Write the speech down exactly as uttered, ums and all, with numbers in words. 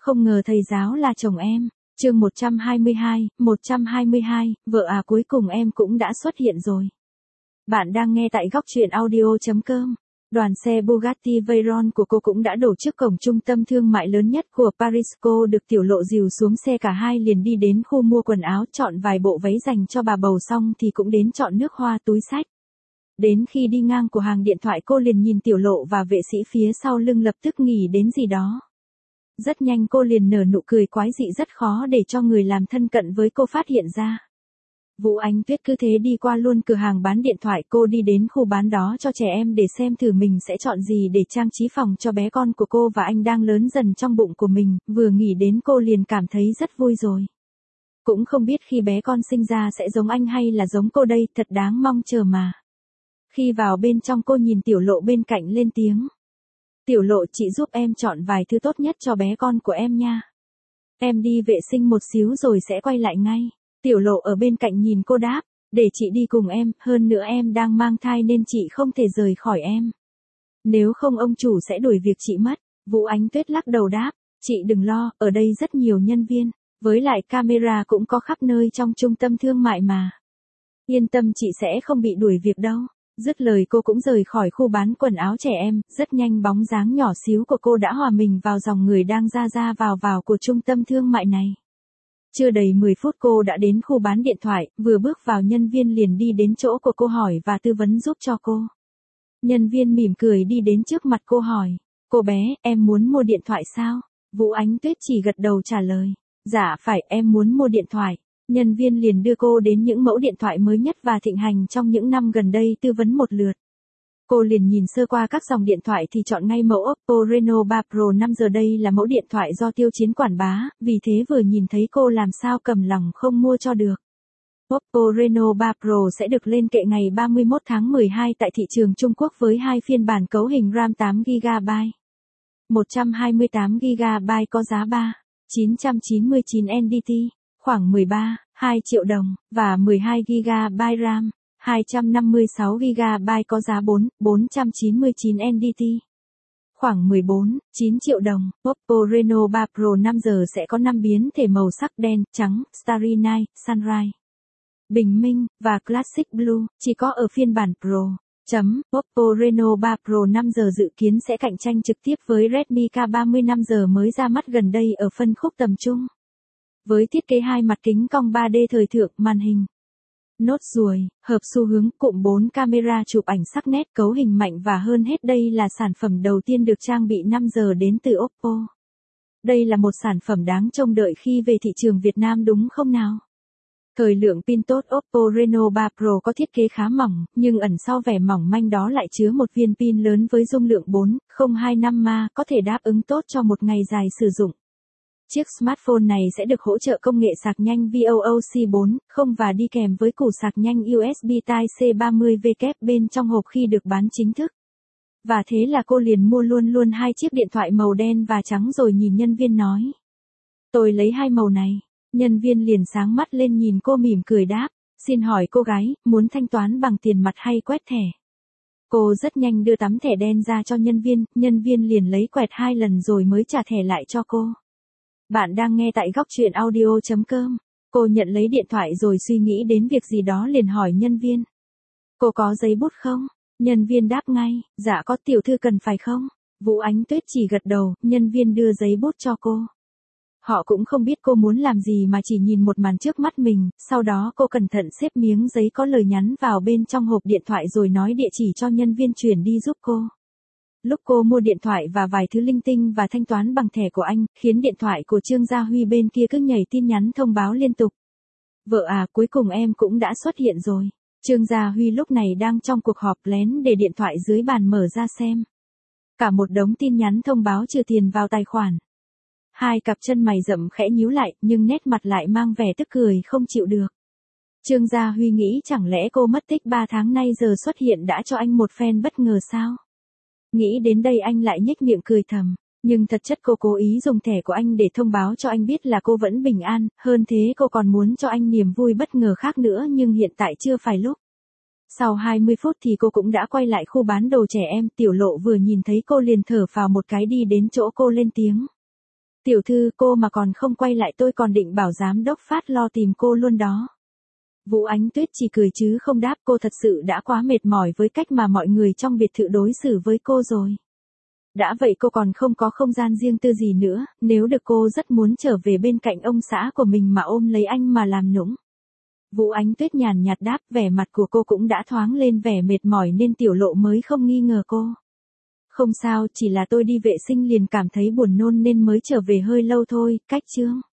Không ngờ thầy giáo là chồng em. Chương một trăm hai mươi hai, một trăm hai mươi hai, vợ à cuối cùng em cũng đã xuất hiện rồi. Bạn đang nghe tại góc truyện audio chấm com. Đoàn xe Bugatti Veyron của cô cũng đã đổ trước cổng trung tâm thương mại lớn nhất của Paris. Cô được Tiểu Lộ dìu xuống xe, cả hai liền đi đến khu mua quần áo, chọn vài bộ váy dành cho bà bầu xong thì cũng đến chọn nước hoa, túi xách. Đến khi đi ngang cửa hàng điện thoại, cô liền nhìn Tiểu Lộ và vệ sĩ phía sau lưng, lập tức nghĩ đến gì đó. Rất nhanh cô liền nở nụ cười quái dị, rất khó để cho người làm thân cận với cô phát hiện ra. Vũ Ánh Tuyết cứ thế đi qua luôn cửa hàng bán điện thoại. Cô đi đến khu bán đó cho trẻ em để xem thử mình sẽ chọn gì để trang trí phòng cho bé con của cô và anh đang lớn dần trong bụng của mình. Vừa nghĩ đến cô liền cảm thấy rất vui rồi. Cũng không biết khi bé con sinh ra sẽ giống anh hay là giống cô đây, thật đáng mong chờ mà. Khi vào bên trong, cô nhìn Tiểu Lộ bên cạnh lên tiếng. Tiểu Lộ, chị giúp em chọn vài thứ tốt nhất cho bé con của em nha. Em đi vệ sinh một xíu rồi sẽ quay lại ngay. Tiểu Lộ ở bên cạnh nhìn cô đáp, để chị đi cùng em, hơn nữa em đang mang thai nên chị không thể rời khỏi em. Nếu không ông chủ sẽ đuổi việc chị mất. Vũ Ánh Tuyết lắc đầu đáp, chị đừng lo, ở đây rất nhiều nhân viên, với lại camera cũng có khắp nơi trong trung tâm thương mại mà. Yên tâm, chị sẽ không bị đuổi việc đâu. Dứt lời cô cũng rời khỏi khu bán quần áo trẻ em. Rất nhanh bóng dáng nhỏ xíu của cô đã hòa mình vào dòng người đang ra ra vào vào của trung tâm thương mại này. Chưa đầy mười phút cô đã đến khu bán điện thoại, vừa bước vào nhân viên liền đi đến chỗ của cô hỏi và tư vấn giúp cho cô. Nhân viên mỉm cười đi đến trước mặt cô hỏi, cô bé, em muốn mua điện thoại sao? Vũ Ánh Tuyết chỉ gật đầu trả lời, dạ phải, em muốn mua điện thoại. Nhân viên liền đưa cô đến những mẫu điện thoại mới nhất và thịnh hành trong những năm gần đây, tư vấn một lượt. Cô liền nhìn sơ qua các dòng điện thoại thì chọn ngay mẫu Oppo Reno ba Pro năm. Giờ đây là mẫu điện thoại do Tiêu Chiến quảng bá, vì thế vừa nhìn thấy cô làm sao cầm lòng không mua cho được. Oppo Reno ba Pro sẽ được lên kệ ngày ba mươi mốt tháng mười hai tại thị trường Trung Quốc với hai phiên bản cấu hình RAM tám gi ga bai, một trăm hai mươi tám gi ga bai có giá ba nghìn chín trăm chín mươi chín N D T, khoảng mười ba phẩy hai triệu đồng, và mười hai gi ga bai RAM, hai trăm năm mươi sáu gi ga bai có giá bốn nghìn bốn trăm chín mươi chín N D T, khoảng mười bốn phẩy chín triệu đồng. Oppo Reno ba Pro năm giờ sẽ có năm biến thể màu sắc: đen, trắng, Starry Night, Sunrise, bình minh, và Classic Blue, chỉ có ở phiên bản Pro. Chấm, Oppo Reno ba Pro năm giờ dự kiến sẽ cạnh tranh trực tiếp với Redmi K ba mươi năm giờ mới ra mắt gần đây ở phân khúc tầm trung. Với thiết kế hai mặt kính cong ba D thời thượng, màn hình nốt ruồi, hợp xu hướng, cụm bốn camera chụp ảnh sắc nét, cấu hình mạnh và hơn hết đây là sản phẩm đầu tiên được trang bị năm giờ đến từ Oppo. Đây là một sản phẩm đáng trông đợi khi về thị trường Việt Nam đúng không nào? Thời lượng pin tốt. Oppo Reno ba Pro có thiết kế khá mỏng, nhưng ẩn sau vẻ mỏng manh đó lại chứa một viên pin lớn với dung lượng bốn nghìn hai mươi lăm mAh, có thể đáp ứng tốt cho một ngày dài sử dụng. Chiếc smartphone này sẽ được hỗ trợ công nghệ sạc nhanh V O O C bốn chấm không và đi kèm với củ sạc nhanh U S B Type C ba mươi W bên trong hộp khi được bán chính thức. Và thế là cô liền mua luôn luôn hai chiếc điện thoại màu đen và trắng rồi nhìn nhân viên nói, tôi lấy hai màu này. Nhân viên liền sáng mắt lên nhìn cô mỉm cười đáp, xin hỏi cô gái, muốn thanh toán bằng tiền mặt hay quẹt thẻ? Cô rất nhanh đưa tấm thẻ đen ra cho nhân viên, nhân viên liền lấy quẹt hai lần rồi mới trả thẻ lại cho cô. Bạn đang nghe tại góc truyện audio chấm com. Cô nhận lấy điện thoại rồi suy nghĩ đến việc gì đó liền hỏi nhân viên, cô có giấy bút không? Nhân viên đáp ngay, dạ có, tiểu thư cần phải không? Vũ Ánh Tuyết chỉ gật đầu, nhân viên đưa giấy bút cho cô. Họ cũng không biết cô muốn làm gì mà chỉ nhìn một màn trước mắt mình, sau đó cô cẩn thận xếp miếng giấy có lời nhắn vào bên trong hộp điện thoại rồi nói địa chỉ cho nhân viên chuyển đi giúp cô. Lúc cô mua điện thoại và vài thứ linh tinh và thanh toán bằng thẻ của anh, khiến điện thoại của Trương Gia Huy bên kia cứ nhảy tin nhắn thông báo liên tục. Vợ à, cuối cùng em cũng đã xuất hiện rồi. Trương Gia Huy lúc này đang trong cuộc họp lén để điện thoại dưới bàn mở ra xem. Cả một đống tin nhắn thông báo trừ tiền vào tài khoản. Hai cặp chân mày rậm khẽ nhíu lại, nhưng nét mặt lại mang vẻ tức cười không chịu được. Trương Gia Huy nghĩ chẳng lẽ cô mất tích ba tháng nay giờ xuất hiện đã cho anh một phen bất ngờ sao? Nghĩ đến đây anh lại nhếch miệng cười thầm, nhưng thật chất cô cố ý dùng thẻ của anh để thông báo cho anh biết là cô vẫn bình an, hơn thế cô còn muốn cho anh niềm vui bất ngờ khác nữa nhưng hiện tại chưa phải lúc. Sau hai mươi phút thì cô cũng đã quay lại khu bán đồ trẻ em, Tiểu Lộ vừa nhìn thấy cô liền thở phào một cái đi đến chỗ cô lên tiếng. Tiểu thư, cô mà còn không quay lại tôi còn định bảo giám đốc Phát lo tìm cô luôn đó. Vũ Ánh Tuyết chỉ cười chứ không đáp, cô thật sự đã quá mệt mỏi với cách mà mọi người trong biệt thự đối xử với cô rồi. Đã vậy cô còn không có không gian riêng tư gì nữa, nếu được cô rất muốn trở về bên cạnh ông xã của mình mà ôm lấy anh mà làm nũng. Vũ Ánh Tuyết nhàn nhạt đáp, vẻ mặt của cô cũng đã thoáng lên vẻ mệt mỏi nên Tiểu Lộ mới không nghi ngờ cô. Không sao, chỉ là tôi đi vệ sinh liền cảm thấy buồn nôn nên mới trở về hơi lâu thôi, cách chương.